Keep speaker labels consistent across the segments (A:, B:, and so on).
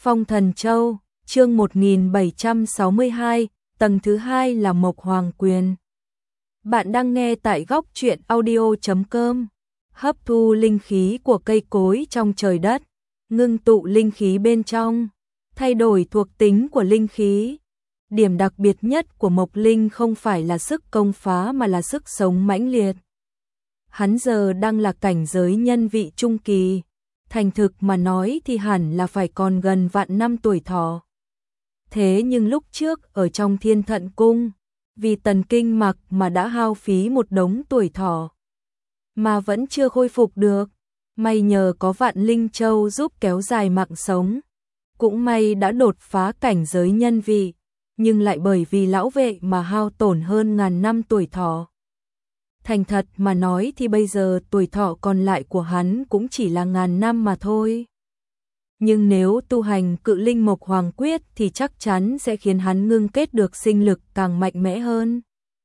A: Phong Thần Châu, chương 1762, tầng thứ 2 là Mộc Hoàng Quyền. Bạn đang nghe tại góc truyện audio.com. Hấp thu linh khí của cây cối trong trời đất, ngưng tụ linh khí bên trong, thay đổi thuộc tính của linh khí. Điểm đặc biệt nhất của Mộc Linh không phải là sức công phá mà là sức sống mãnh liệt. Hắn giờ đang là cảnh giới nhân vị trung kỳ. Thành thực mà nói thì hẳn là phải còn gần vạn năm tuổi thọ. Thế nhưng lúc trước ở trong Thiên Thận Cung, vì tần kinh mạc mà đã hao phí một đống tuổi thọ, mà vẫn chưa khôi phục được. May nhờ có Vạn Linh Châu giúp kéo dài mạng sống. Cũng may đã đột phá cảnh giới nhân vị, nhưng lại bởi vì lão vệ mà hao tổn hơn ngàn năm tuổi thọ. Thành thật mà nói thì bây giờ tuổi thọ còn lại của hắn cũng chỉ là ngàn năm mà thôi. Nhưng nếu tu hành Cự Linh Mộc Hoàng Quyết thì chắc chắn sẽ khiến hắn ngưng kết được sinh lực càng mạnh mẽ hơn.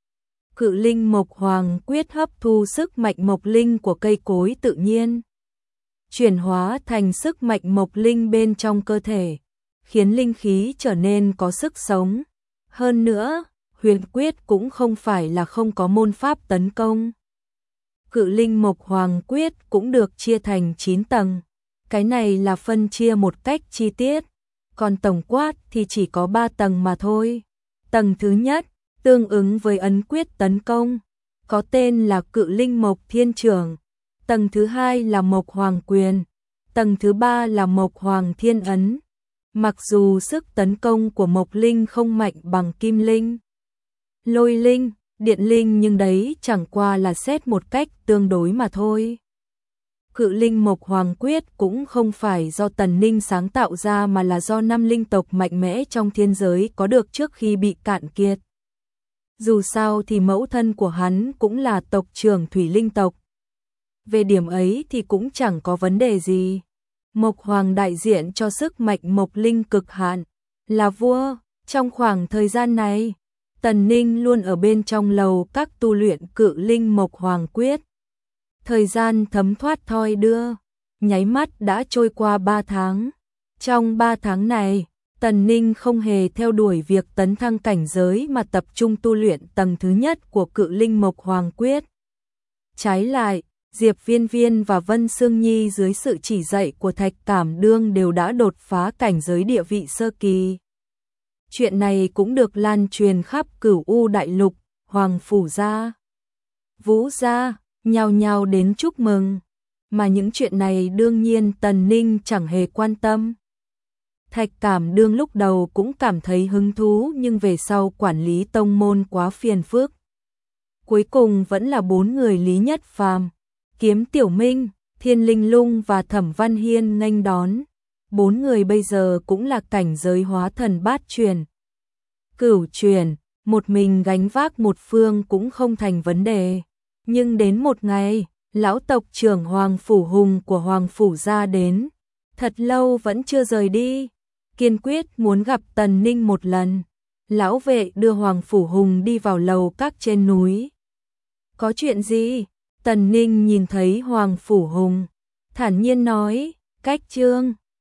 A: Cự Linh Mộc Hoàng Quyết hấp thu sức mạnh mộc linh của cây cối tự nhiên, chuyển hóa thành sức mạnh mộc linh bên trong cơ thể, khiến linh khí trở nên có sức sống. Hơn nữa, Huyền Quyết cũng không phải là không có môn pháp tấn công. Cự Linh Mộc Hoàng Quyết cũng được chia thành 9 tầng. Cái này là phân chia một cách chi tiết, còn tổng quát thì chỉ có 3 tầng mà thôi. Tầng thứ nhất, tương ứng với ấn quyết tấn công, có tên là Cự Linh Mộc Thiên Trưởng. Tầng thứ hai là Mộc Hoàng Quyền. Tầng thứ ba là Mộc Hoàng Thiên Ấn. Mặc dù sức tấn công của Mộc Linh không mạnh bằng Kim Linh, Lôi Linh, Điện Linh, nhưng đấy chẳng qua là xét một cách tương đối mà thôi. Cự Linh Mộc Hoàng Quyết cũng không phải do Tần Ninh sáng tạo ra mà là do 5 linh tộc mạnh mẽ trong thiên giới có được trước khi bị cạn kiệt. Dù sao thì mẫu thân của hắn cũng là tộc trưởng Thủy Linh tộc. Về điểm ấy thì cũng chẳng có vấn đề gì. Mộc Hoàng đại diện cho sức mạnh Mộc Linh cực hạn, là vua. Trong khoảng thời gian này, Tần Ninh luôn ở bên trong lầu các tu luyện Cự Linh Mộc Hoàng Quyết. Thời gian thấm thoát thoi đưa, nháy mắt đã trôi qua 3 tháng. Trong 3 tháng này, Tần Ninh không hề theo đuổi việc tấn thăng cảnh giới mà tập trung tu luyện tầng thứ nhất của Cự Linh Mộc Hoàng Quyết. Trái lại, Diệp Viên Viên và Vân Sương Nhi dưới sự chỉ dạy của Thạch Cảm Đương đều đã đột phá cảnh giới địa vị sơ kỳ. Chuyện này cũng được lan truyền khắp Cửu U Đại Lục. Hoàng phủ gia, Vũ gia nhao nhao đến chúc mừng, mà những chuyện này đương nhiên Tần Ninh chẳng hề quan tâm. Thạch Cảm Đương lúc đầu cũng cảm thấy hứng thú, nhưng về sau quản lý tông môn quá phiền phức. Cuối cùng vẫn là 4 người Lý Nhất Phàm, Kiếm Tiểu Minh, Thiên Linh Lung và Thẩm Văn Hiên nghênh đón. 4 người bây giờ cũng là cảnh giới hóa thần bát truyền, cửu truyền, một mình gánh vác một phương cũng không thành vấn đề. Nhưng đến một ngày, lão tộc trưởng Hoàng Phủ Hùng của Hoàng Phủ gia đến, thật lâu vẫn chưa rời đi, kiên quyết muốn gặp Tần Ninh một lần. Lão vệ đưa Hoàng Phủ Hùng đi vào lầu các trên núi. Có chuyện gì? Tần Ninh nhìn thấy Hoàng Phủ Hùng, thản nhiên nói, cách Trương,